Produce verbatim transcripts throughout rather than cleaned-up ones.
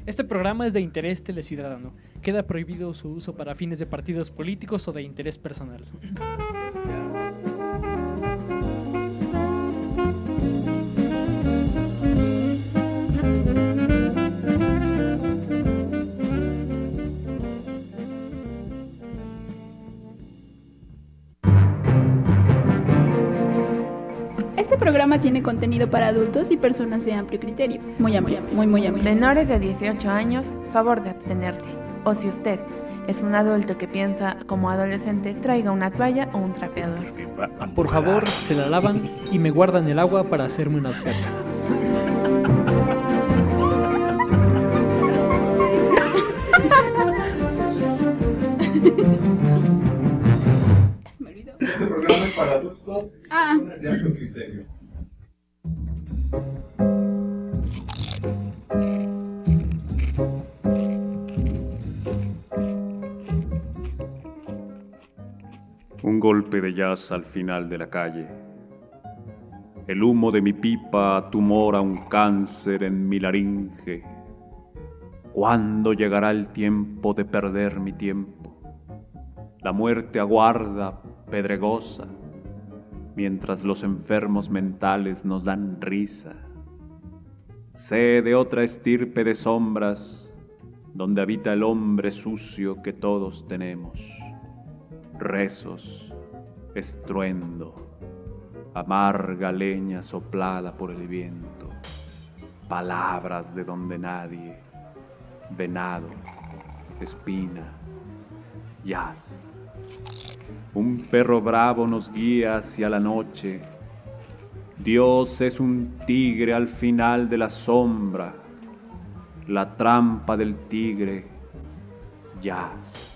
Este programa es de interés teleciudadano. Queda prohibido su uso para fines de partidos políticos o de interés personal. Este programa tiene contenido para adultos y personas de amplio criterio. Muy amplio, muy, muy amplio. Menores de dieciocho años, favor de abstenerte. O si usted es un adulto que piensa como adolescente, traiga una toalla o un trapeador. Por favor, se la lavan y me guardan el agua para hacerme unas gargaras. Me olvidó. Este programa es para adultos Ah. de amplio criterio. Un golpe de jazz al final de la calle. El humo de mi pipa tumora un cáncer en mi laringe. ¿Cuándo llegará el tiempo de perder mi tiempo? La muerte aguarda, pedregosa, mientras los enfermos mentales nos dan risa. Sé de otra estirpe de sombras, donde habita el hombre sucio que todos tenemos. Rezos, estruendo, amarga leña soplada por el viento, palabras de donde nadie, venado, espina, jazz. Un perro bravo nos guía hacia la noche. Dios es un tigre al final de la sombra, la trampa del tigre, jazz.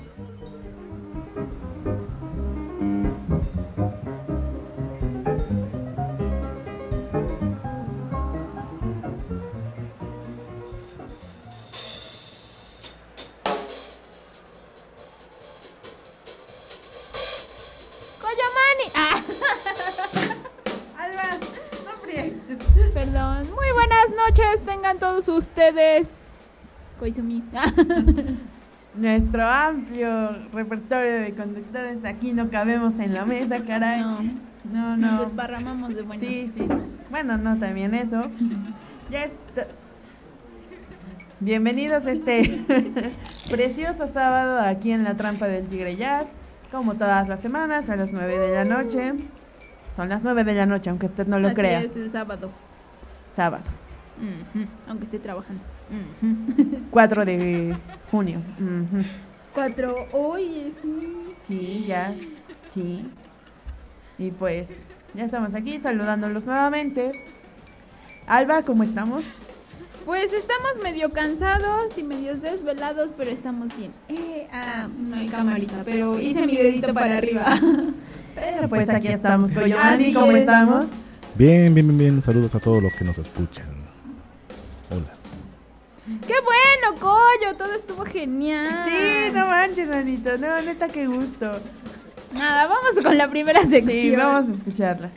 Perdón. Muy buenas noches, tengan todos ustedes. Koizumi. Nuestro amplio repertorio de conductores, aquí no cabemos en la mesa, caray. No, no. nos no. desparramamos de buenas. Sí, sí. Bueno, no, también eso. Ya está. Bienvenidos a este precioso sábado aquí en la Trampa del Tigre Jazz, como todas las semanas a las nueve de la noche. Son las nueve de la noche, aunque usted no lo Así crea. es, el sábado. Sábado. Uh-huh. Aunque esté trabajando. Uh-huh. cuatro de junio. Uh-huh. Cuatro. Hoy es. Sí, ya. Sí. Y pues, ya estamos aquí saludándolos nuevamente. Alba, ¿cómo estamos? Pues estamos medio cansados y medio desvelados, pero estamos bien. Eh, ah, no hay camarita, pero hice mi dedito para arriba. Pero pues aquí estamos. Coyomani, Así ¿cómo es. estamos? Bien, bien, bien, bien. Saludos a todos los que nos escuchan. Hola. ¡Qué bueno, Coyo! Todo estuvo genial. Sí, no manches, manito. No, neta, qué gusto. Nada, vamos con la primera sección. Sí, vamos a escucharla.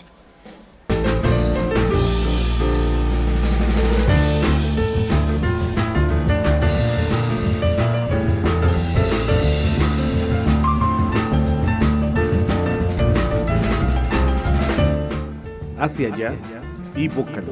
Hacia allá y boca loca.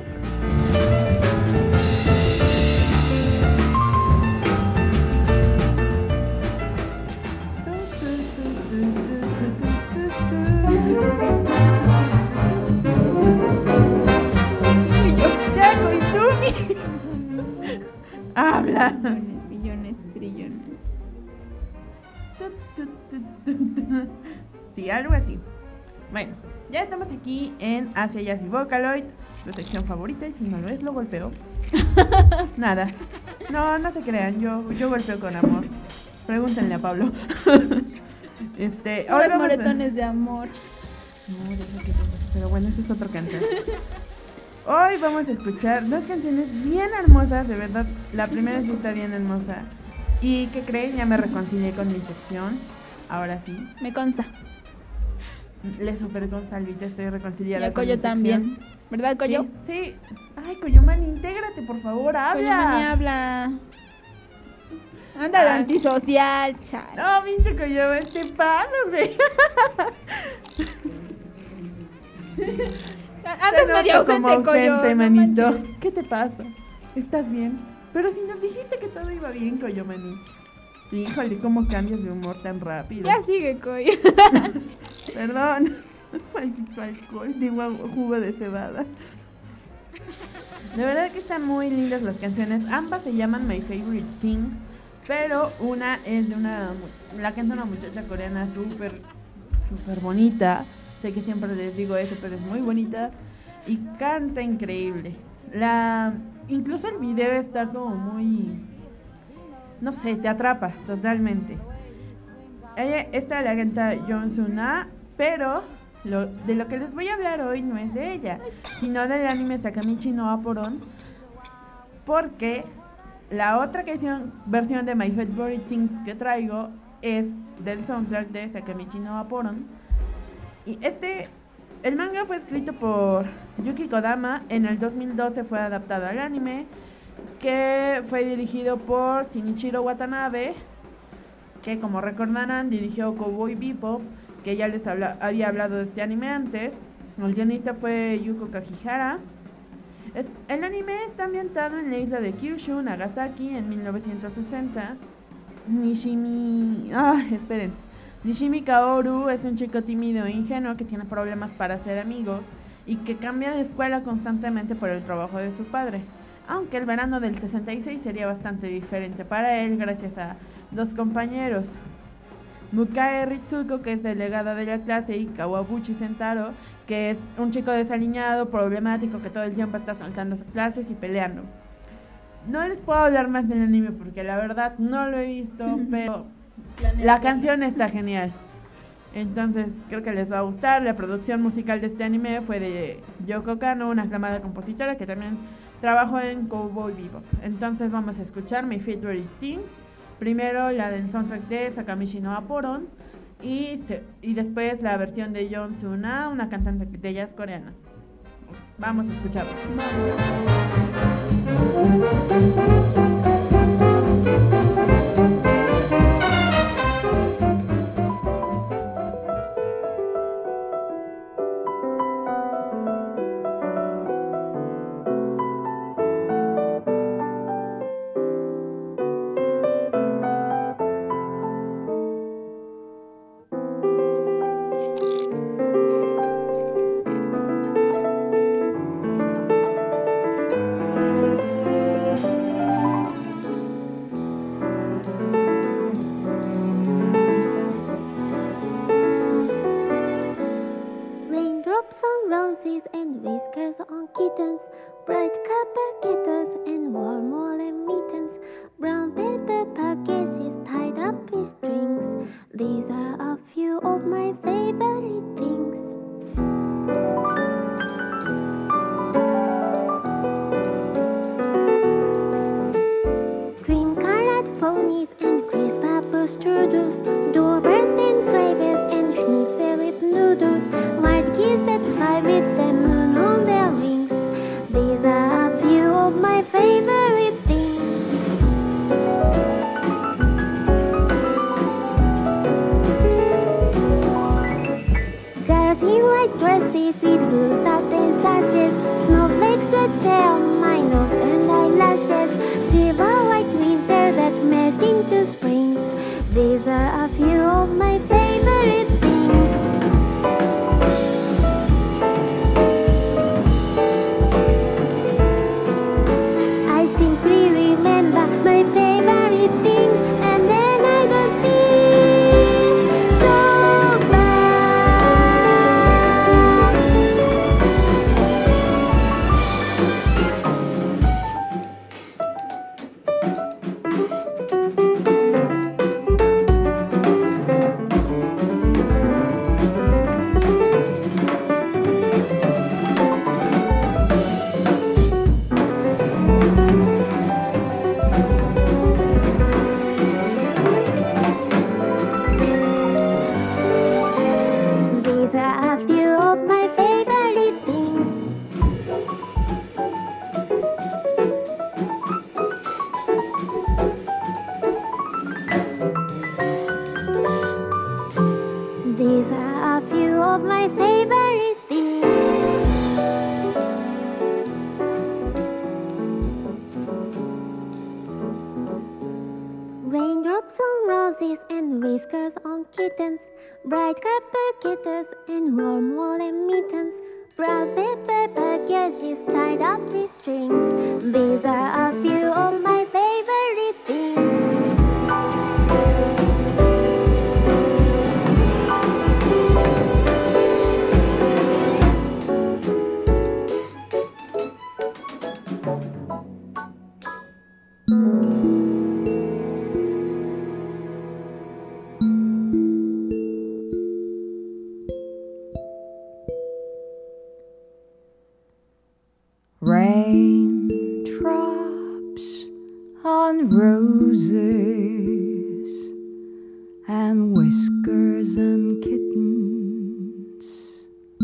Y yo. ¡Ya, Koizumi! Habla. Millones, millones, trillones. Sí, algo así. Bueno, ya estamos aquí en Hacia Jazz y Vocaloid, su sección favorita, y si no lo es, lo golpeo. Nada. No, no se crean, yo, yo golpeo con amor. Pregúntenle a Pablo. este, Los ahora vamos a- moretones de amor. No, deja que- pero bueno, ese es otro cantar. Hoy vamos a escuchar dos canciones bien hermosas, de verdad. La primera sí está bien hermosa. ¿Y qué creen? Ya me reconcilié con mi sección. Ahora sí. Me consta. le superé con Salvita, estoy Y reconciliada a con mi Coyo sección. también. ¿Verdad, Coyo? Sí, sí. Ay, Coyoman, intégrate, por favor, habla. Coyomani habla. Anda de Ay. antisocial, chale. No, pinche Coyoman, te pasas, güey. Andas Te medio noto como ausente, Coyo. ausente, no manito. manches. ¿Qué te pasa? ¿Estás bien? Pero si nos dijiste que todo iba bien, Coyomani. Híjole, ¿cómo cambias de humor tan rápido? Ya sigue, Coyo. Perdón. Maldito alcohol, digo jugo de cebada. De verdad que están muy lindas las canciones. Ambas se llaman My Favorite Things, pero una es de una... La canta una muchacha coreana súper, súper bonita. Sé que siempre les digo eso, pero es muy bonita. Y canta increíble. La... Incluso el video está como muy... No sé, te atrapa totalmente. Ella, esta la canta Yoon Suna, pero lo, de lo que les voy a hablar hoy no es de ella, sino del anime Sakamichi no Vaporon, porque la otra canción, versión de My Favorite Things que traigo es del soundtrack de Sakamichi no Vaporon. Y este, el manga fue escrito por Yuki Kodama, en el dos mil doce fue adaptado al anime, que fue dirigido por Shinichiro Watanabe, que como recordarán dirigió Cowboy Bebop, que ya les habla, había hablado de este anime antes. El guionista fue Yuko Kajihara. Es, el anime está ambientado en la isla de Kyushu, Nagasaki, en mil novecientos sesenta. Nishimi... Ah, esperen. Nishimi Kaoru es un chico tímido e ingenuo que tiene problemas para hacer amigos y que cambia de escuela constantemente por el trabajo de su padre. Aunque el verano del sesenta y seis sería bastante diferente para él gracias a dos compañeros, Mukae Ritsuko, que es delegada de la clase, y Kawabuchi Sentaro, que es un chico desaliñado, problemático, que todo el tiempo está saltando clases y peleando. No les puedo hablar más del anime porque la verdad no lo he visto, pero la canción está genial. Entonces creo que les va a gustar. La producción musical de este anime fue de Yoko Kanno, una aclamada compositora que también trabajó en Cowboy Bebop. Entonces vamos a escuchar My Favorite Things. Primero la del soundtrack de Sakamichi no Vaporon y, se, y después la versión de Yoon Suna, una cantante de jazz coreana. Vamos a escucharla. Raindrops on roses and whiskers on kittens, bright copper kettles and warm woolen mittens, brown paper packages tied up with strings. These are a few of my favorite things. Cream-colored ponies and crisp apple strudels, doorbirds and swabes and schnitzel with noodles, wild geese that fly with the moon on their wings. These are a few of my favorite things. Girls in white dresses with blue satin sashes, snowflakes that stay on my nose and eyelashes, silver white winter that melt into springs. These are a few of my favorite things. I simply remember my favorite things, and then I don't feel so bad. are a few of my favorite things. These are a few of my favorite things. Raindrops on roses and whiskers on kittens, bright copper kettles and warm woolen mittens, brown paper packages tied up with strings. These are a few of my favorite things. Raindrops on roses and whiskers and kittens,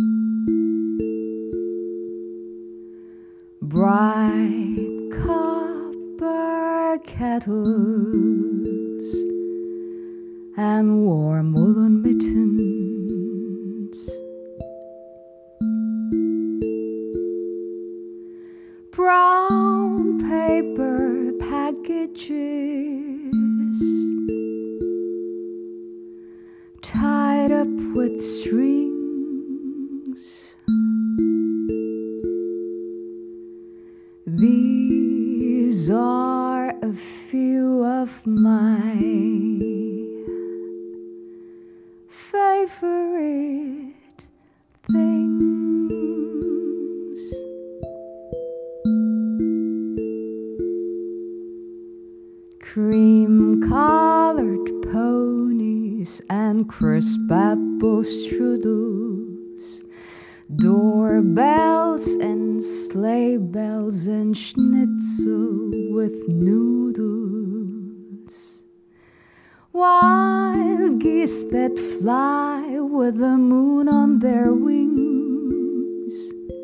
bright copper kettles and warm woolen mittens, brown paper packages tied up with strings. These are a few of my favorite things. Cream-colored ponies and crisp apple strudels, doorbells and sleigh bells and schnitzel with noodles, wild geese that fly with the moon on their wings.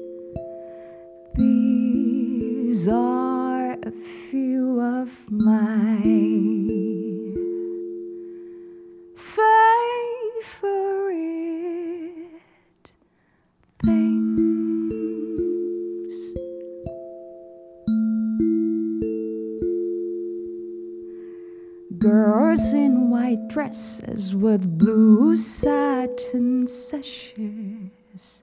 These are a few of my favorite things. Girls in white dresses with blue satin sashes,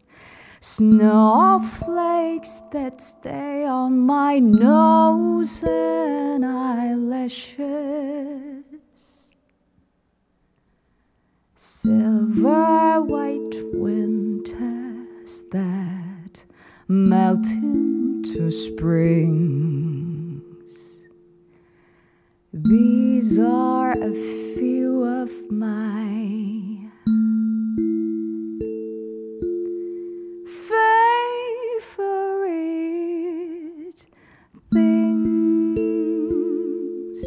snowflakes that stay on my nose and eyelashes, silver white winters that melt into springs. These are a few of my favorite things.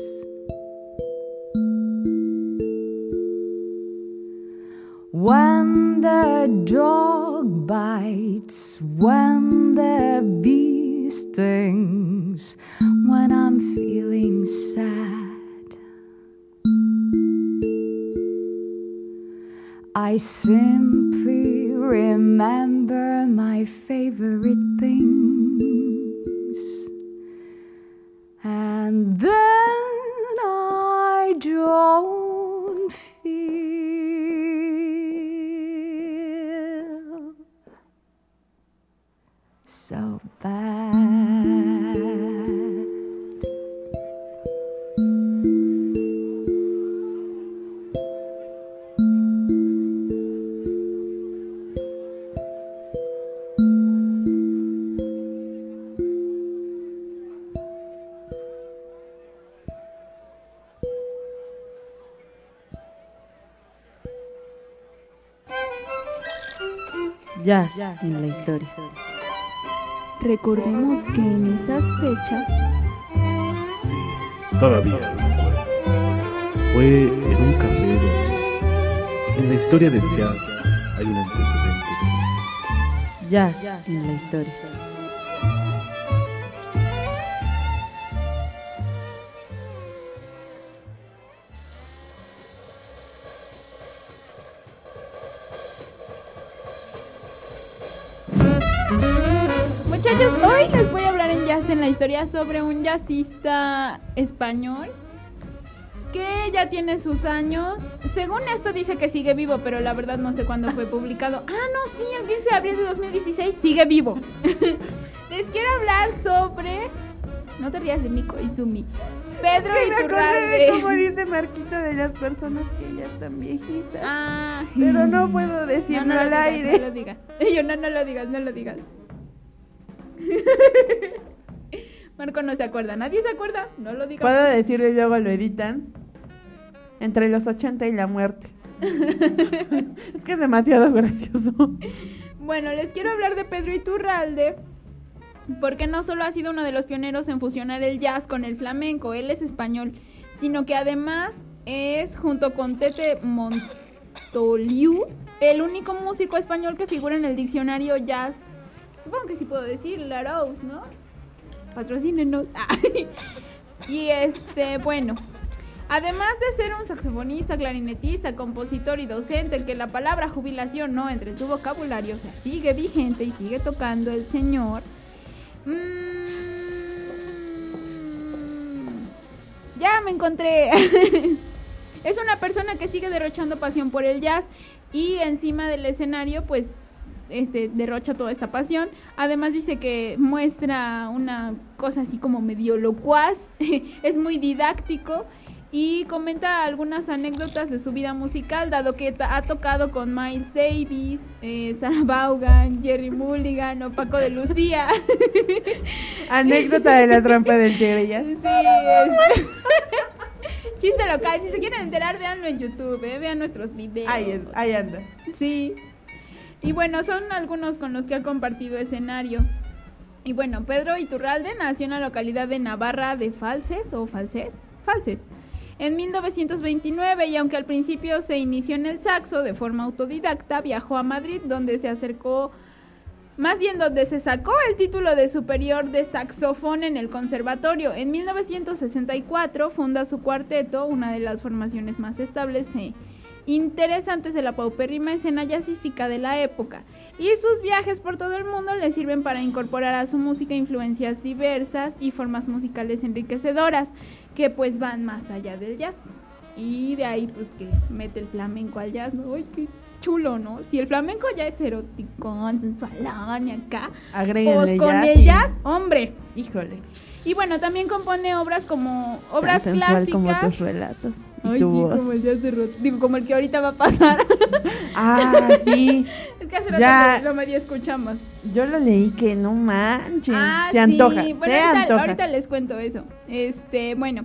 When the dog bites, when the bee stings, when I'm feeling sad, I simply remember my favorite things, and then I don't feel so bad. Jazz en la historia. Recordemos que en esas fechas Sí, todavía lo recuerdo. Fue en un café donde en la historia del jazz hay un antecedente Jazz en la historia. Muchachos, hoy les voy a hablar en Jazz en la historia sobre un jazzista español que ya tiene sus años. Según esto dice que sigue vivo, pero la verdad no sé cuándo fue publicado. Ah, no, sí, el quince de abril de dos mil dieciséis sigue vivo. Les quiero hablar sobre... No te rías de Miko Izumi. Pedro Me acordé Iturralde. de cómo dice Marquito de las personas que ya están viejitas. Ah, Pero no puedo no, decirlo no lo al digas, aire. no lo digas. Yo, no, no lo digas, no lo digas. Marco no se acuerda, nadie se acuerda, no lo digas. Puedo decirlo y luego lo editan. Entre los ochenta y la muerte. Es que es demasiado gracioso. Bueno, les quiero hablar de Pedro Iturralde, porque no solo ha sido uno de los pioneros en fusionar el jazz con el flamenco, él es español, sino que además es, junto con Tete Montoliu, el único músico español que figura en el diccionario jazz. Supongo que sí puedo decir, Larousse, ¿no? Patrocínenos. Y este, bueno, además de ser un saxofonista, clarinetista, compositor y docente, que la palabra jubilación no entre en su vocabulario, o sea, sigue vigente y sigue tocando el señor. Mmm, ya me encontré. Es una persona que sigue derrochando pasión por el jazz y encima del escenario, pues, este, derrocha toda esta pasión. Además dice que muestra una cosa así como medio locuaz, es muy didáctico y comenta algunas anécdotas de su vida musical, dado que ta- ha tocado con Miles Davis, eh, Sarah Vaughan, Jerry Mulligan o Paco de Lucía. Anécdota de la trampa del tigre, ya. Sí, es... Chiste local, si se quieren enterar, véanlo en YouTube, eh, vean nuestros videos. Ahí, es, ahí anda. Sí. Y bueno, son algunos con los que ha compartido escenario. Y bueno, Pedro Iturralde nació en la localidad de Navarra de Falses, o Falses, Falses, en mil novecientos veintinueve, y aunque al principio se inició en el saxo de forma autodidacta, viajó a Madrid, donde se acercó, más bien donde se sacó el título de superior de saxofón en el conservatorio. En mil novecientos sesenta y cuatro funda su cuarteto, una de las formaciones más estables e interesantes de la paupérrima escena jazzística de la época, y sus viajes por todo el mundo le sirven para incorporar a su música influencias diversas y formas musicales enriquecedoras que pues van más allá del jazz, y de ahí pues que mete el flamenco al jazz, ¿no? ¡Ay, qué chulo!, ¿no? Si el flamenco ya es erótico, sensualón y acá, Agréguenle pues con jazz el y- jazz, hombre. Híjole. Y bueno, también compone obras como obras Tan sensual clásicas. como tus relatos. Y Ay, tu sí, voz. como el de hace rato. Digo, como el que ahorita va a pasar. Ah, sí. Es que hace rato Ya. lo medio escuchamos. Yo lo leí que no manchen. Ah, se antoja. sí. Bueno, se ahorita, antoja. ahorita les cuento eso. Este, bueno.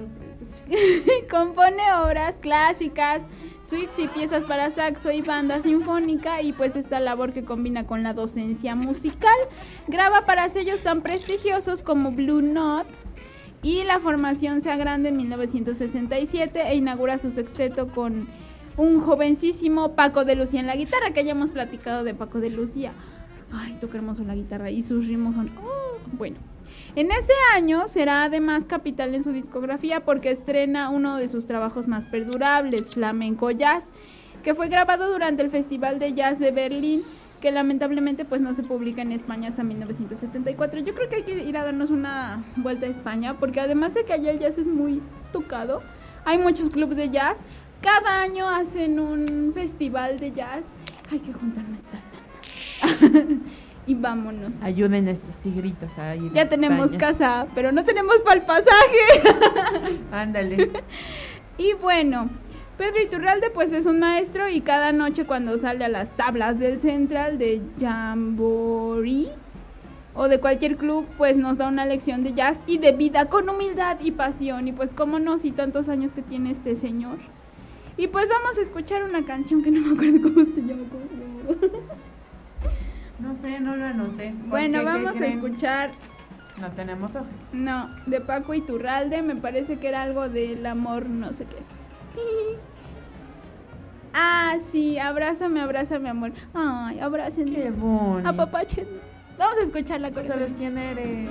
Compone obras clásicas, suites y piezas para saxo y banda sinfónica, y pues esta labor que combina con la docencia musical. Graba para sellos tan prestigiosos como Blue Note y la formación Se Agranda en mil novecientos sesenta y siete, e inaugura su sexteto con un jovencísimo Paco de Lucía en la guitarra, que ya hemos platicado de Paco de Lucía. Ay, toca hermoso la guitarra y sus ritmos son... oh, bueno. En ese año será además capital en su discografía porque estrena uno de sus trabajos más perdurables, Flamenco Jazz, que fue grabado durante el Festival de Jazz de Berlín, que lamentablemente pues no se publica en España hasta mil novecientos setenta y cuatro. Yo creo que hay que ir a darnos una vuelta a España, porque además de que allá el jazz es muy tocado, hay muchos clubes de jazz, cada año hacen un festival de jazz, hay que juntar nuestra lana. Y vámonos. Ayuden a estos tigritos a ir Ya a tenemos España. casa, pero no tenemos para el pasaje. Ándale. Y bueno, Pedro Iturralde pues es un maestro, y cada noche cuando sale a las tablas del Central de Jamboree o de cualquier club, pues nos da una lección de jazz y de vida con humildad y pasión. Y pues cómo no, si tantos años que tiene este señor. Y pues vamos a escuchar una canción que no me acuerdo cómo se llama. ¿Cómo se llama? No sé, no lo anoté. Bueno, ¿Por qué? vamos ¿Qué a creen? escuchar... No tenemos ojos. No, de Paco Iturralde, me parece que era algo del amor, no sé qué. Ah, sí, abrázame, abrázame, amor. Ay, abrácenme. Qué bonito. Apapachen. Vamos a escucharla con ¿Sabes quién eres?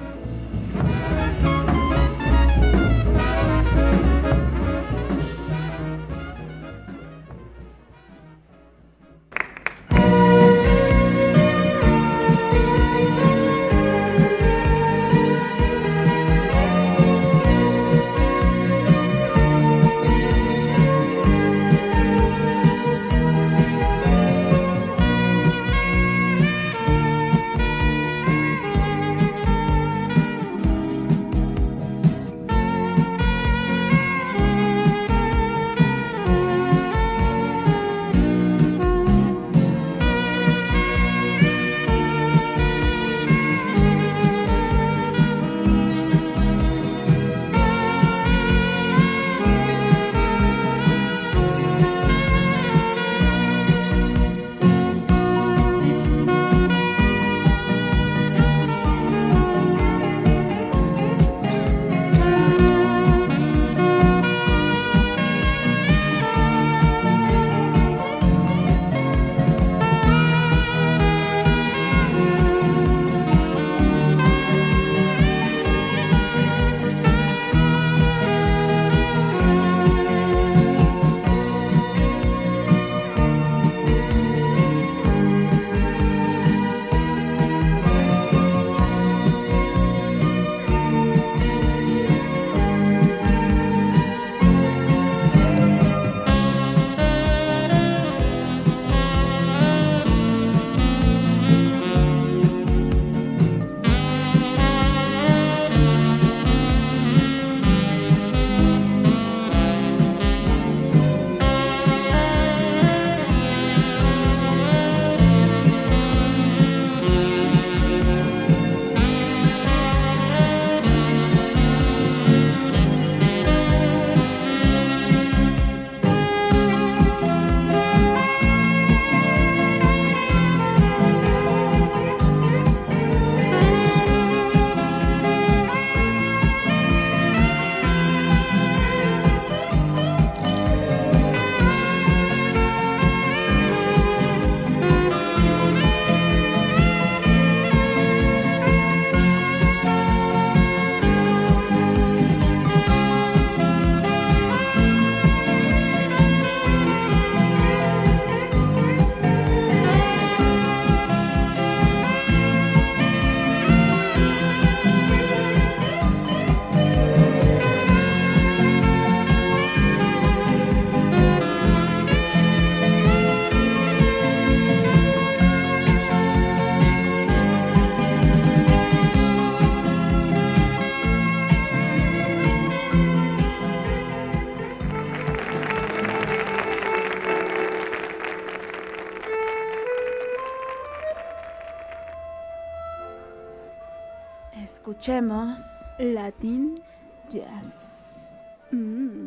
Escuchemos Latin Jazz. Mm.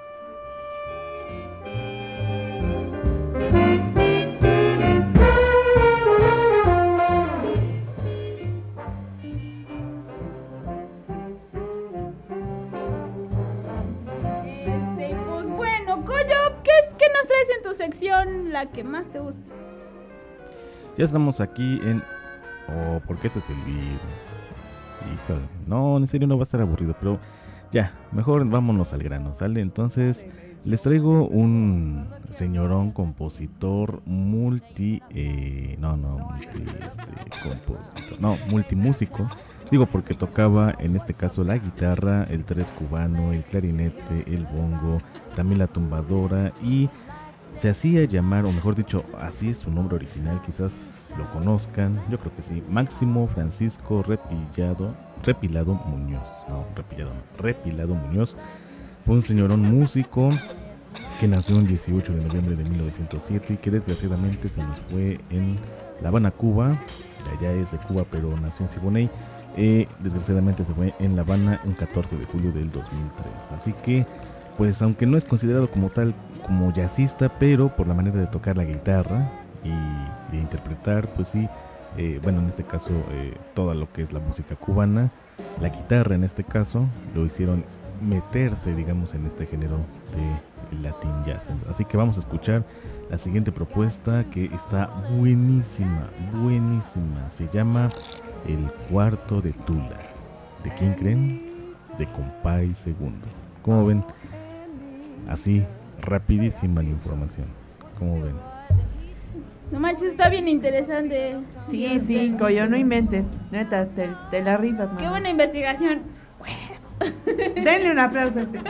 Este, pues bueno, Coyo, ¿qué, es, ¿qué nos traes en tu sección, la que más te gusta? Ya estamos aquí en... Oh, ¿por qué ese es el video? Híjole, no, en serio no va a estar aburrido, pero ya, mejor vámonos al grano, ¿sale? Entonces, les traigo un señorón compositor multi... Eh, no, no, multi... Este, compositor, no, multimúsico. Digo porque tocaba en este caso la guitarra, el tres cubano, el clarinete, el bongo, también la tumbadora y... Se hacía llamar, o mejor dicho, así es su nombre original, quizás lo conozcan, yo creo que sí, Máximo Francisco Repillado, Repilado Muñoz, no, Repillado no, Repilado Muñoz, fue un señorón músico que nació el dieciocho de noviembre de mil novecientos siete y que desgraciadamente se nos fue en La Habana, Cuba, allá es de Cuba pero nació en Siboney, eh, desgraciadamente se fue en La Habana un catorce de julio del dos mil tres, así que pues aunque no es considerado como tal, como jazzista, pero por la manera de tocar la guitarra y de interpretar, pues sí, eh, bueno, en este caso, eh, todo lo que es la música cubana, la guitarra en este caso, lo hicieron meterse, digamos, en este género de Latin Jazz. Así que vamos a escuchar la siguiente propuesta, que está buenísima, buenísima. Se llama El Cuarto de Tula. ¿De quién creen? De Compay Segundo. ¿Cómo ven? Así, rapidísima la información. ¿Cómo ven? No manches, está bien interesante. Sí, sí, Coyo, no inventes. Neta, te, te la rifas, mamá. Qué buena investigación. Denle un aplauso a este.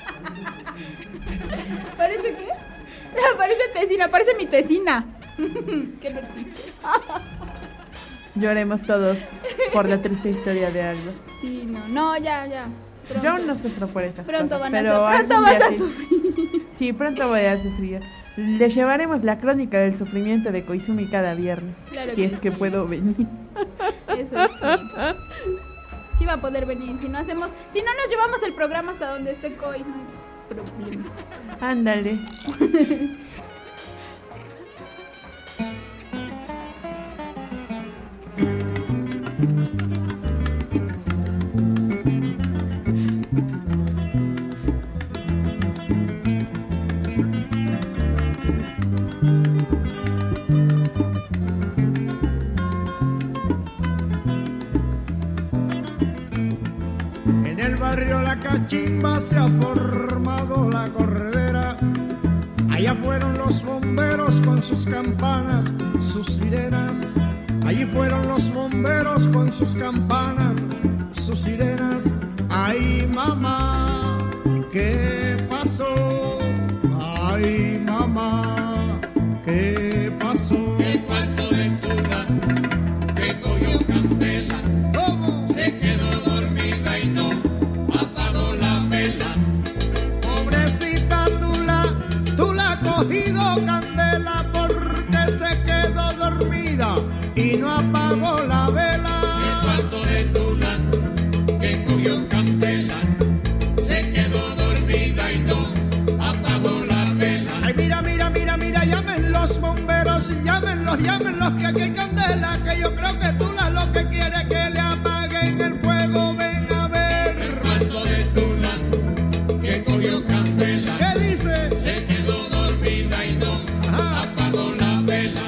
¿Parece qué? Parece tesina, parece mi tesina. Qué triste. Lloremos todos por la triste historia de Alba. Sí, no, no, ya, ya. Pronto. Yo no sufro por esas Pronto cosas, van a pero su- pronto algún vas día a sí. sufrir. Sí, pronto voy a sufrir. Le llevaremos la crónica del sufrimiento de Koizumi cada viernes. Claro si que es que sí. puedo venir. Eso sí. Sí va a poder venir. Si no hacemos, si no nos llevamos el programa hasta donde esté Koi, no hay problema. Ándale. En el barrio La Cachimba se ha formado la corredera. Allá fueron los bomberos con sus campanas, sus sirenas. Allí fueron los bomberos con sus campanas, sus sirenas. Ay, mamá, ¿qué pasó? Ay, mamá, ¿qué pasó? El cuarto de Tula que cogió candela. ¿Cómo? Se quedó dormida y no apagó la vela. Pobrecita Tula, Tula ha cogido candela porque se quedó dormida y no apagó la vela. El cuarto de Tula que cogió candela. Se quedó dormida y no apagó la vela. Ay, mira, mira, mira, mira, llamen los bomberos, llámenlos, llámenlos, que aquí hay candela, que yo creo que Tula lo que quiere es que le apaguen el fuego. Ven a ver. El cuarto de Tula que cogió candela. ¿Qué dice? Se quedó dormida y no Ajá. apagó la vela.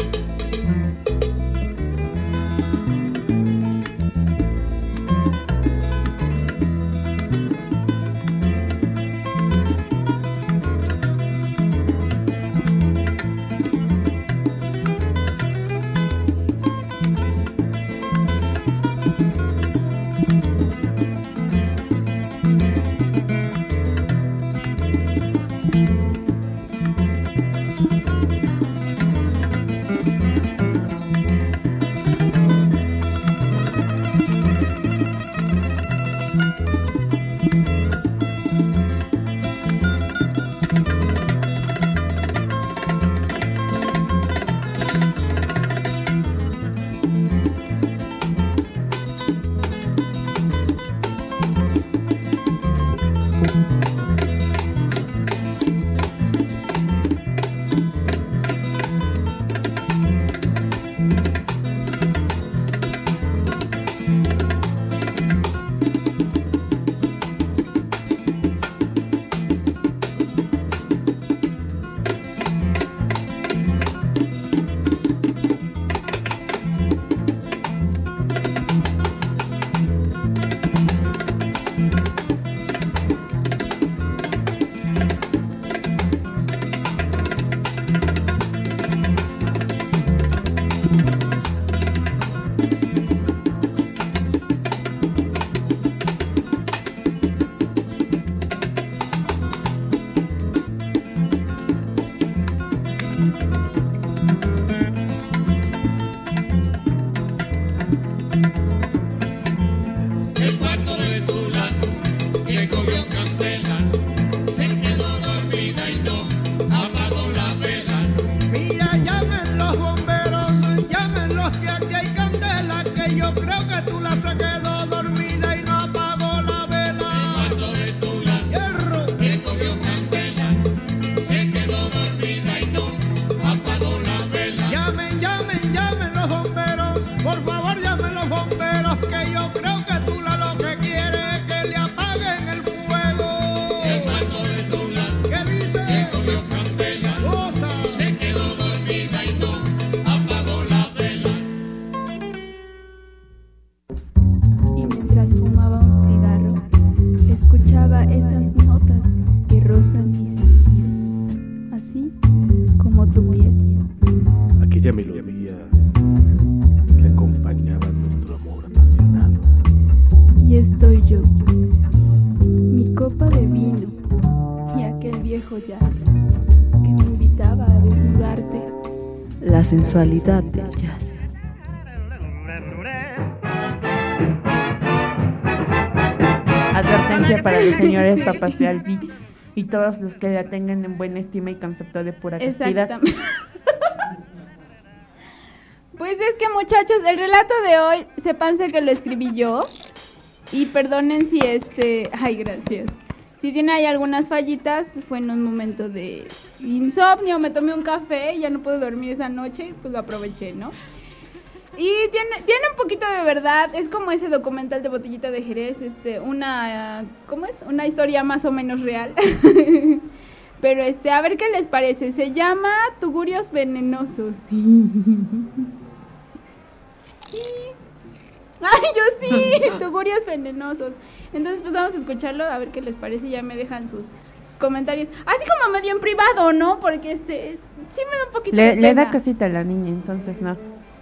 El cuarto de Tula que cogió candela. Se quedó dormida y no apagó la vela. Mira, llamen los bomberos, llámenlos, que aquí hay candela, que yo creo que Tula se quedó dormida y no apagó la vela. El cuarto de Tula Hierro. que cogió candela. Se quedó dormida y no apagó la vela. Llamen, llamen, llamen los bomberos, por favor llamen los bomberos, que yo creo que Tula lo que quiere es que le apaguen el fuego. melodía que acompañaba nuestro amor apasionado. Y estoy yo, mi copa de vino y aquel viejo jazz que me invitaba a desnudarte. La sensualidad del jazz. Advertencia para los señores papas de Albi y todos los que la tengan en buena estima y concepto de pura castidad. Exactamente. Pues es que, muchachos, el relato de hoy, sépanse que lo escribí yo. Y perdonen si este... Ay, gracias. Si tiene ahí algunas fallitas, fue en un momento de insomnio, me tomé un café y ya no pude dormir esa noche, pues lo aproveché, ¿no? Y tiene, tiene un poquito de verdad, es como ese documental de Botellita de Jerez, este, una, ¿cómo es? Una historia más o menos real. Pero este, a ver qué les parece, se llama Tugurios Venenosos. Ay, yo sí, Tugurios Venenosos. Entonces pues vamos a escucharlo, a ver qué les parece, ya me dejan sus, sus comentarios. Así como medio en privado, ¿no? Porque este, sí me da un poquito Le, de pena. le da cosita a la niña, entonces no.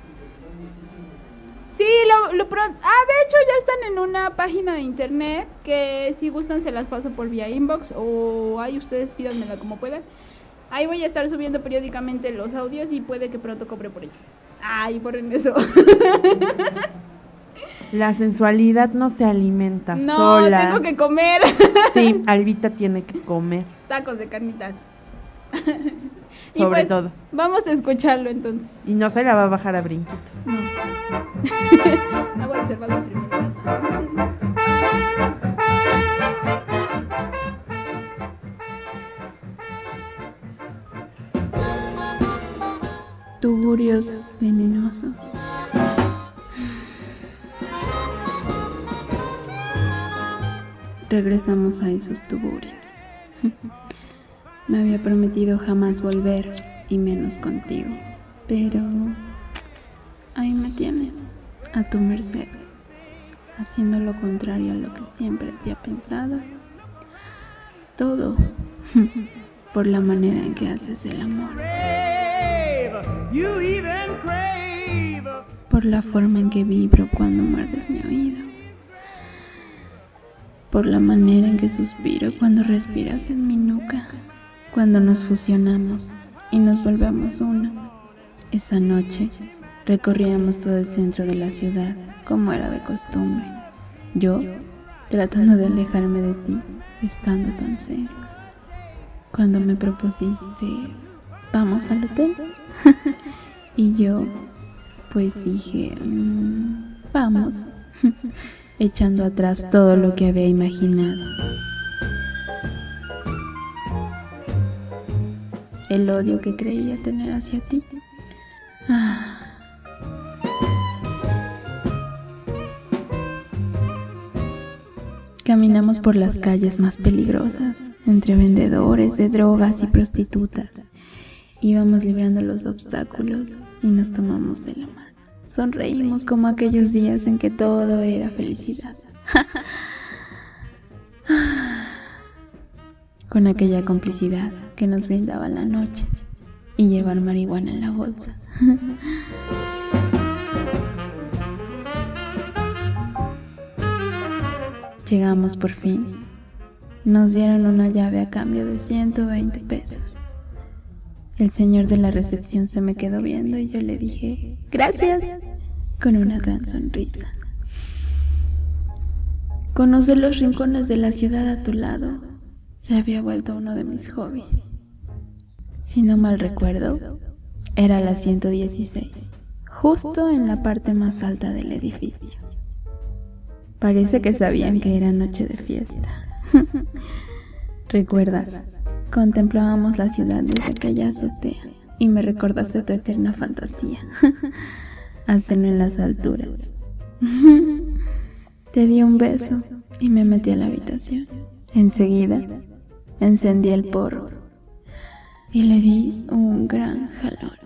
Sí, lo, lo pronto. Ah, de hecho ya están en una página de internet que si gustan se las paso por vía inbox o ahí ustedes pídanmela como puedan. Ahí voy a estar subiendo periódicamente los audios y puede que pronto cobre por ellos. Ay, borren eso. La sensualidad no se alimenta No, sola. tengo que comer. Sí, Albita tiene que comer. Tacos de carnitas. Y Sobre pues, todo. vamos a escucharlo entonces. Y no se la va a bajar a brinquitos. No. Agua reservada primero. Tugurios venenosos. Regresamos a esos tugurios. Me había prometido jamás volver, y menos contigo. Pero ahí me tienes, a tu merced, haciendo lo contrario a lo que siempre había pensado. Todo por la manera en que haces el amor. Por la forma en que vibro cuando muerdes mi oído. Por la manera en que suspiro cuando respiras en mi nuca. Cuando nos fusionamos y nos volvemos uno. Esa noche recorríamos todo el centro de la ciudad como era de costumbre. Yo tratando de alejarme de ti, estando tan cerca. Cuando me propusiste, vamos al hotel. Y yo pues dije, mmm, vamos. Echando atrás todo lo que había imaginado. El odio que creía tener hacia ti. Ah. Caminamos por las calles más peligrosas, entre vendedores de drogas y prostitutas. Íbamos librando los obstáculos y nos tomamos de la mano. Sonreímos como aquellos días en que todo era felicidad. Con aquella complicidad que nos brindaba la noche y llevar marihuana en la bolsa. Llegamos por fin. Nos dieron una llave a cambio de ciento veinte pesos. El señor de la recepción se me quedó viendo y yo le dije, gracias, con una gran sonrisa. Conocer los rincones de la ciudad a tu lado se había vuelto uno de mis hobbies. Si no mal recuerdo, era la ciento dieciséis, justo en la parte más alta del edificio. Parece que sabían que era noche de fiesta. ¿Recuerdas? Contemplábamos la ciudad desde aquella azotea y me recordaste tu eterna fantasía. Hacerlo en las alturas. Te di un beso y me metí a la habitación. Enseguida encendí el porro y le di un gran jalón.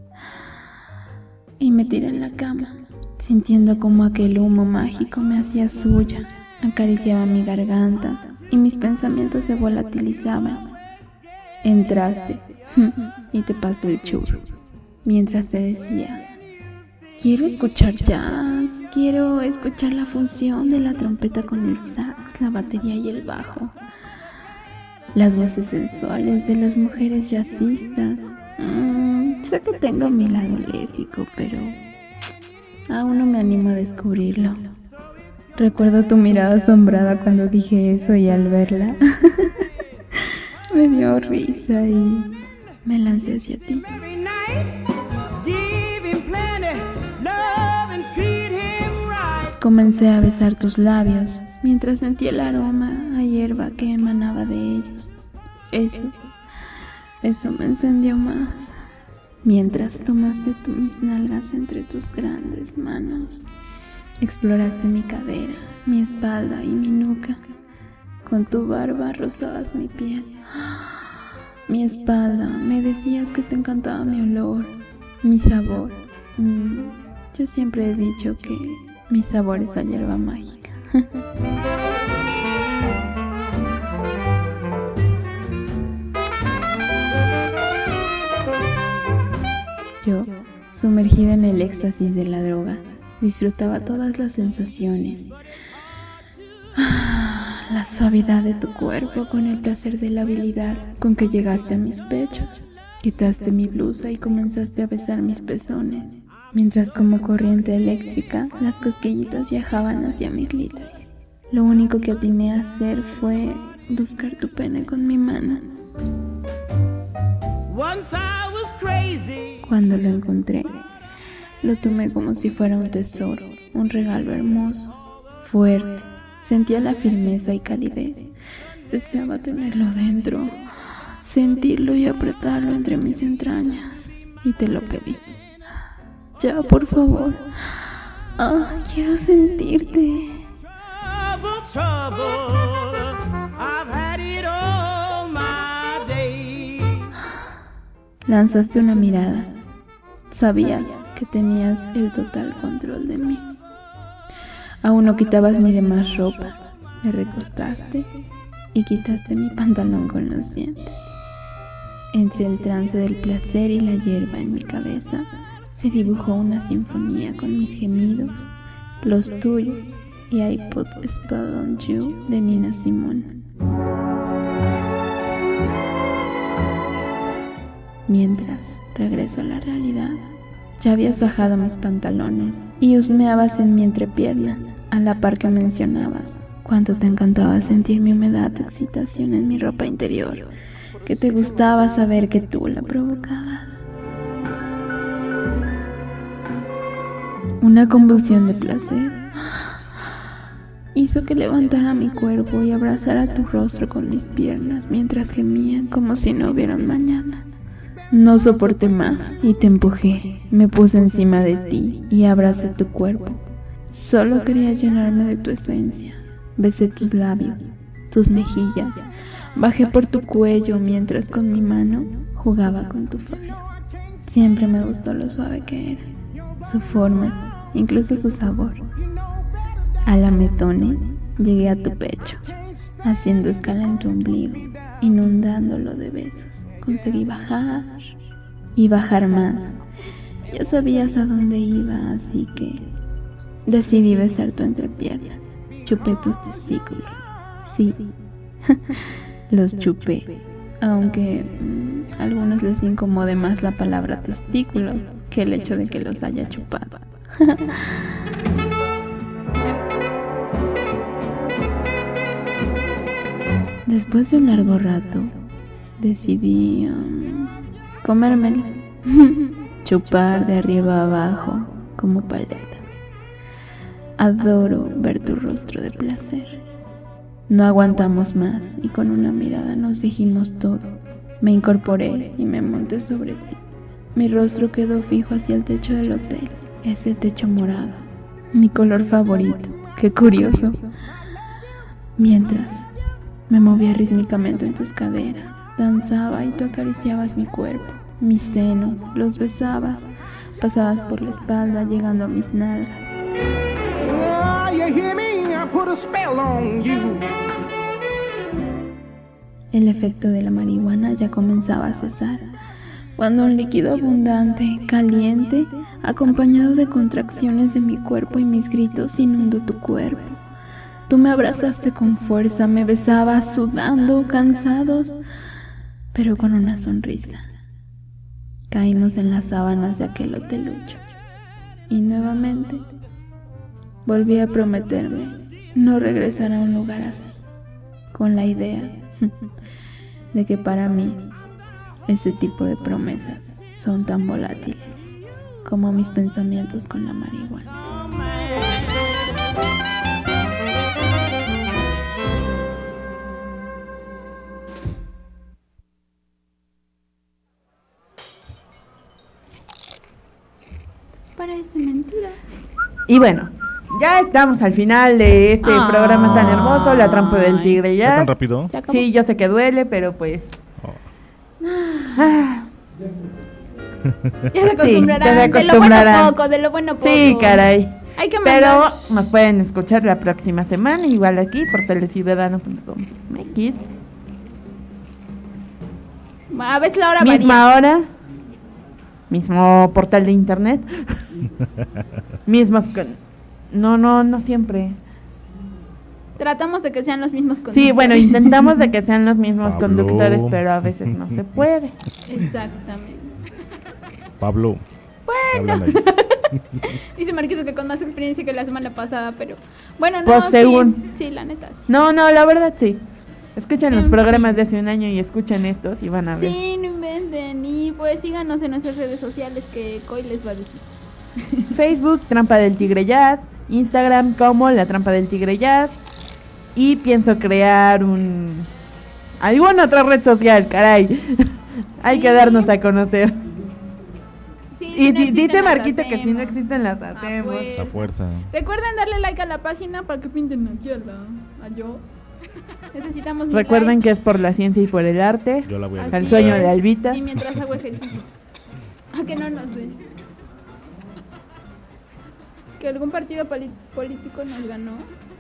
Y me tiré en la cama, sintiendo como aquel humo mágico me hacía suya, acariciaba mi garganta y mis pensamientos se volatilizaban. Entraste y te pasé el churro. mientras te decía: quiero escuchar jazz, quiero escuchar la fusión de la trompeta con el sax, la batería y el bajo, las voces sensuales de las mujeres jazzistas. Mm, sé que tengo mi lado lésico, pero aún no me animo a descubrirlo. Recuerdo tu mirada asombrada cuando dije eso y al verla me dio risa y me lancé hacia ti. Comencé a besar tus labios mientras sentí el aroma a hierba que emanaba de ellos. Eso, eso me encendió más. Mientras tomaste tú mis nalgas entre tus grandes manos, exploraste mi cadera, mi espalda y mi nuca. Con tu barba rozabas mi piel, mi espalda. Me decías que te encantaba mi olor, mi sabor. Mm, yo siempre he dicho que mi sabor es a hierba mágica. Yo, sumergida en el éxtasis de la droga, disfrutaba todas las sensaciones. La suavidad de tu cuerpo con el placer de la habilidad con que llegaste a mis pechos. Quitaste mi blusa y comenzaste a besar mis pezones, mientras como corriente eléctrica las cosquillitas viajaban hacia mi clítoris. Lo único que atiné a hacer fue buscar tu pene con mi mano. Cuando lo encontré, lo tomé como si fuera un tesoro, un regalo hermoso, fuerte. Sentía la firmeza y calidez. Deseaba tenerlo dentro, sentirlo y apretarlo entre mis entrañas. Y te lo pedí. Ya, por favor. Ah, quiero sentirte. Lanzaste una mirada. Sabías que tenías el total control de mí. Aún no quitabas mi demás ropa. Me recostaste y quitaste mi pantalón con los dientes. Entre el trance del placer y la hierba en mi cabeza, se dibujó una sinfonía con mis gemidos, los tuyos y I Put a Spell on You de Nina Simone. Mientras regreso a la realidad, ya habías bajado mis pantalones y husmeabas en mi entrepierna, a la par que mencionabas cuánto te encantaba sentir mi humedad de excitación en mi ropa interior, que te gustaba saber que tú la provocabas. Una convulsión de placer hizo que levantara mi cuerpo y abrazara tu rostro con mis piernas mientras gemían como si no hubiera un mañana. No soporté más y te empujé, me puse encima de ti y abracé tu cuerpo. Solo quería llenarme de tu esencia. Besé tus labios, tus mejillas, bajé por tu cuello mientras con mi mano jugaba con tu falda. Siempre me gustó lo suave que era, su forma, incluso su sabor. A la metone llegué a tu pecho, haciendo escala en tu ombligo, inundándolo de besos. Conseguí bajar y bajar más. Ya sabías a dónde iba, así que decidí besar tu entrepierna. Chupé tus testículos. Sí, los chupé. Aunque mmm, a algunos les incomode más la palabra testículos que el hecho de que los haya chupado. Después de un largo rato, decidí um, comérmelo, chupar de arriba a abajo como paleta. Adoro ver tu rostro de placer. No aguantamos más y con una mirada nos dijimos todo. Me incorporé y me monté sobre ti. Mi rostro quedó fijo hacia el techo del hotel, ese techo morado, mi color favorito. Qué curioso. Mientras me movía rítmicamente en tus caderas, danzaba y tú acariciabas mi cuerpo, mis senos, los besabas, pasabas por la espalda llegando a mis nalgas. Oh, you hear me? I put a spell on you. El efecto de la marihuana ya comenzaba a cesar. cuando un líquido abundante, caliente, acompañado de contracciones de mi cuerpo y mis gritos, inundó tu cuerpo. Tú me abrazaste con fuerza, me besabas sudando, cansados, pero con una sonrisa. Caímos en las sábanas de aquel hotelucho. Y nuevamente volví a prometerme no regresar a un lugar así, con la idea de que para mí ese tipo de promesas son tan volátiles como mis pensamientos con la marihuana. Parece mentira. Y bueno, ya estamos al final de este Ay. programa tan hermoso, La Trampa del Tigre ¿Ya Jazz. tan rápido? ¿Se acabó? Sí, yo sé que duele, pero pues... Oh. Ah, Ya se acostumbrarán, Sí, ya se de lo bueno acostumbrarán. poco, de lo bueno poco. sí, caray. Hay que Pero mandar. nos pueden escuchar la próxima semana, igual aquí por teleciudadano punto com punto m x. A veces la hora Misma varía. hora, mismo portal de internet, mismos con... No, no, no siempre. Tratamos de que sean los mismos Sí, conductores. bueno, intentamos de que sean los mismos Pablo. conductores, pero a veces no se puede. Exactamente. Pablo. Bueno. hablan ahí. Dice Marquito que con más experiencia que la semana pasada, pero... Bueno, no, Pues sí, según. Sí, la neta, sí. No, no, la verdad sí. Escuchen los En programas de hace un año y escuchen estos y van a ver. Sí, no inventen. Y pues síganos en nuestras redes sociales que Coy les va a decir. Facebook, Trampa del Tigre Jazz. Instagram como La Trampa del Tigre Jazz. Y pienso crear un... alguna otra red social, caray. Hay Sí. que darnos a conocer. Sí, Y si no si, existen, dice las Marquito que si no hacemos. existen las hacemos. pues. Esa fuerza. Recuerden darle like a la página para que pinten aquí a la... a yo. Necesitamos mil Recuerden likes. que es por la ciencia y por el arte. Yo la voy a Así Al sueño es. de Albita. Y mientras hago ejercicio. A que no nos ven. Que algún partido poli- político nos ganó.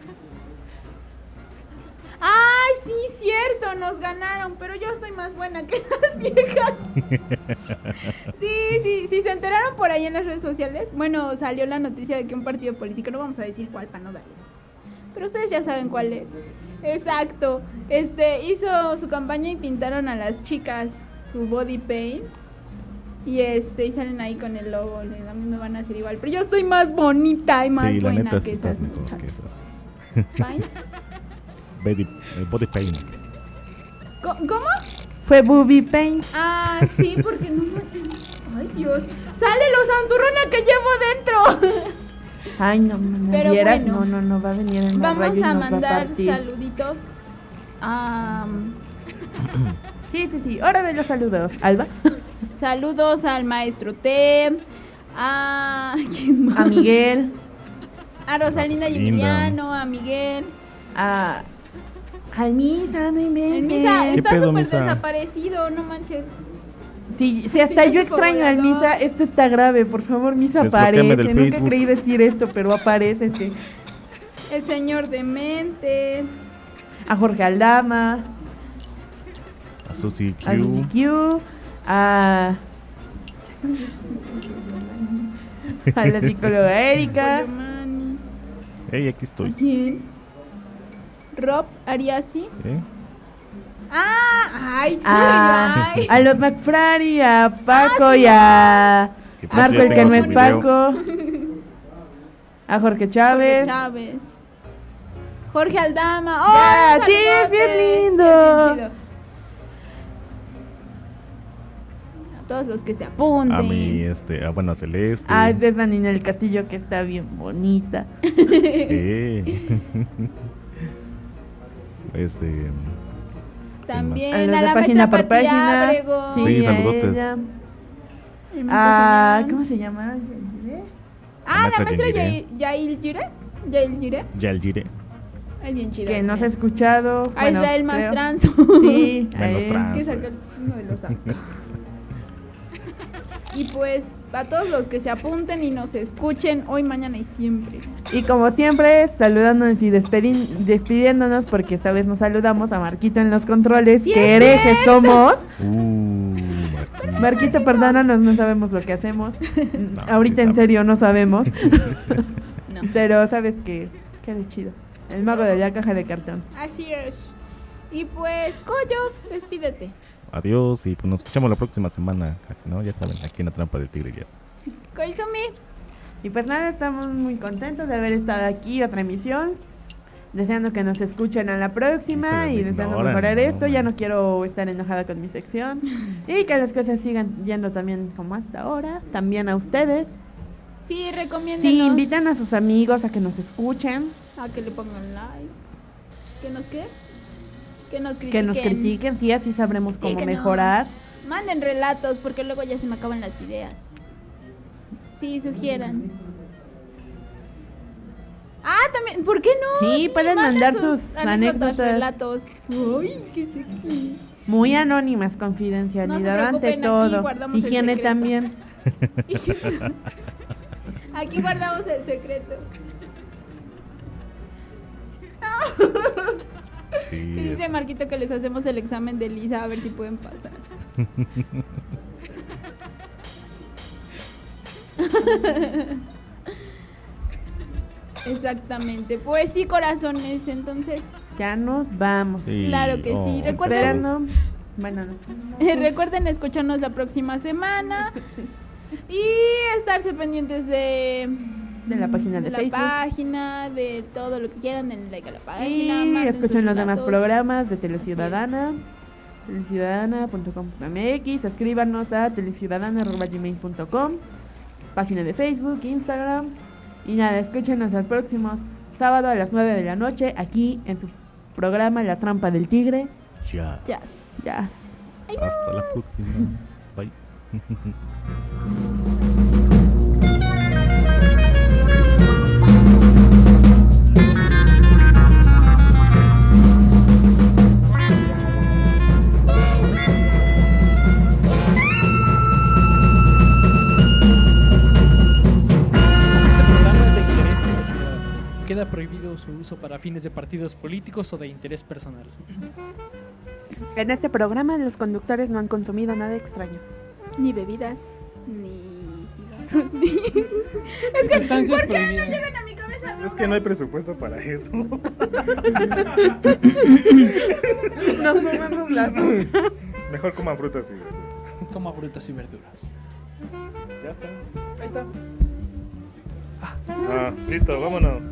¡Ay, sí, cierto! Nos ganaron, pero yo estoy más buena que las viejas. Sí, sí, sí, se enteraron por ahí en las redes sociales. Bueno, salió la noticia de que un partido político, no vamos a decir cuál para no darles, pero ustedes ya saben cuál es. Exacto. Este, hizo su campaña y pintaron a las chicas su body paint. Y este, y salen ahí con el logo. les- A mí me van a hacer igual, pero yo estoy más bonita y más Sí, la buena neta sí que estás esas mejor muchachas. que esas. ¿Paint? Body, eh, body paint. Co- ¿Cómo? Fue Booby Paint. Ah, sí, porque no me... Ay, Dios. ¡Sale lo santurrona que llevo dentro! Ay, no, no, no Pero vieras, bueno. no, no, no va a venir en la Vamos radio y a nos va a mandar partir. saluditos a... Sí, sí, sí, hora de los saludos. Alba, Saludos al maestro T, a... ¿quién más? a Miguel, A Rosalinda y Rosalinda. Emiliano, a Miguel. a... Al Misa, no El inventes. Misa ¿Qué está pedo, súper Misa? desaparecido, no manches. Sí, si hasta Sí, yo ya se extraño al cobró. Misa, esto está grave, por favor, Misa, Desbloquéame aparece. del Nunca Facebook. creí decir esto, pero aparece. El señor Demente. A Jorge Aldama, A Susi a Lucy Q. Q, a... a la psicóloga Erika, Pollo Mani. Hey, aquí estoy. ¿Quién? Rob Ariasi. ¿Eh? Ah, ay, a, ay. a los McFrary, a Paco Ah, sí, y a Que por Marco, cierto, el que no tengo es su video. Paco, a Jorge Jorge Chávez. Chávez. Jorge Aldama. Ya, ¡Oh, un sí, es saludote! bien lindo. Es bien chido. A todos los que se apunten. A mí, este, ah, bueno, a Celeste. Ah, es esa niña del castillo que está bien bonita. Eh. este. También A a, los de la página maestra por Pati página. Ábrego. Sí, a saludotes. ella. El Ah, maestro ¿cómo Germán. se llama? Ah, la maestra maestra Yair Yair Yair Gire. Yair Gire. Ya el Gire. Es bien chido. Que no se ha también. escuchado. A bueno, Israel creo. Mastranzo. Sí, a Menos él. trans. Que saca el- uno de los actos. Y pues a todos los que se apunten y nos escuchen hoy, mañana y siempre. Y como siempre, saludándonos y despedi- despidiéndonos, porque esta vez nos saludamos a Marquito en los controles, ¡Sí que es herejes cierto! somos. Uh, Marquito. Marquito, perdónanos, no sabemos lo que hacemos. No, Ahorita sí en sabe. serio no sabemos. No. Pero sabes que, que eres chido. El mago de la caja de cartón. Así es. Y pues, Coyo, despídete. Adiós y pues nos escuchamos la próxima semana, ¿no? Ya saben, aquí en la trampa del tigre ya. Koizumi. Y pues nada, estamos muy contentos de haber estado aquí, otra emisión. Deseando que nos escuchen a la próxima Híjole, y me deseando ignoran, mejorar no, esto. Ya man. no quiero estar enojada con mi sección. Y que las cosas sigan yendo también como hasta ahora. También a ustedes. Sí, recomiéndenos. Sí, invitan a sus amigos a que nos escuchen, A que le pongan like. ¿Que nos qué? Que nos critiquen. que nos critiquen, sí, así sabremos cómo que nos mejorar. Manden relatos porque luego ya se me acaban las ideas. Sí, sugieran. Ah, también, ¿por qué no? Sí, pueden manden mandar sus sus anécdotas. relatos. Uy, qué sexy. Muy anónimas, No confidencialidad se ante preocupen, aquí todo. guardamos el Higiene secreto. también. Aquí guardamos el secreto. Sí, Que dice es- Marquito que les hacemos el examen de Lisa a ver si pueden pasar. Exactamente. Pues sí, corazones, entonces Ya nos vamos. sí, claro que sí. oh, Recuerden- Esperando. Bueno, no. eh, recuerden escucharnos la próxima semana y estarse pendientes de De la página de la Facebook. página, de todo lo que quieran, denle like a la Y página, manden sus escuchen los demás relatos. programas de Teleciudadana. teleciudadana punto com punto m x. Escríbanos a teleciudadana arroba gmail punto com. Página de Facebook, Instagram. Y nada, escúchenos el próximo sábado a las nueve de la noche aquí en su programa La Trampa del Tigre. Ya. Ya. Ya. Hasta la próxima. Bye. Este programa es de interés de la ciudad. Queda prohibido su uso para fines de partidos políticos o de interés personal. En este programa los conductores no han consumido nada extraño. Ni bebidas, ni cigarros, ni... Es que, Sustancias ¿por qué no prohibidas. llegan a mi cabeza? Es que no hay presupuesto para eso. Nos comemos las. Mejor coman frutas y verduras. Coma frutas y verduras. Ya está. Ahí está. Ah, listo, vámonos.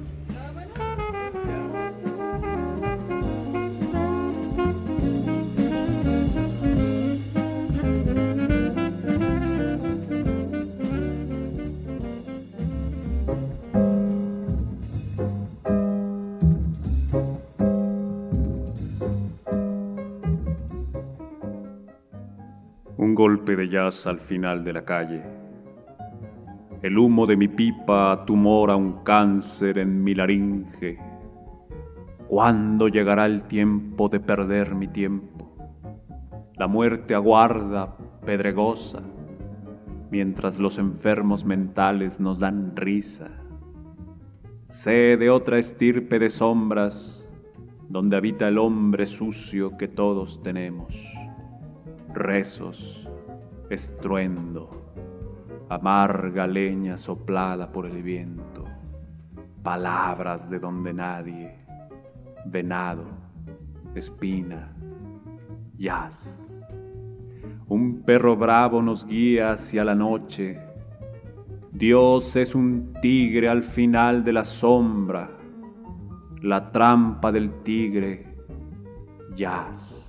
Un golpe de jazz al final de la calle. El humo de mi pipa tumora un cáncer en mi laringe. ¿Cuándo llegará el tiempo de perder mi tiempo? La muerte aguarda, pedregosa, mientras los enfermos mentales nos dan risa. Sé de otra estirpe de sombras, donde habita el hombre sucio que todos tenemos. Rezos, estruendo, amarga leña soplada por el viento, palabras de donde nadie, venado, espina, jazz. Un perro bravo nos guía hacia la noche. Dios es un tigre al final de la sombra, la trampa del tigre, jazz.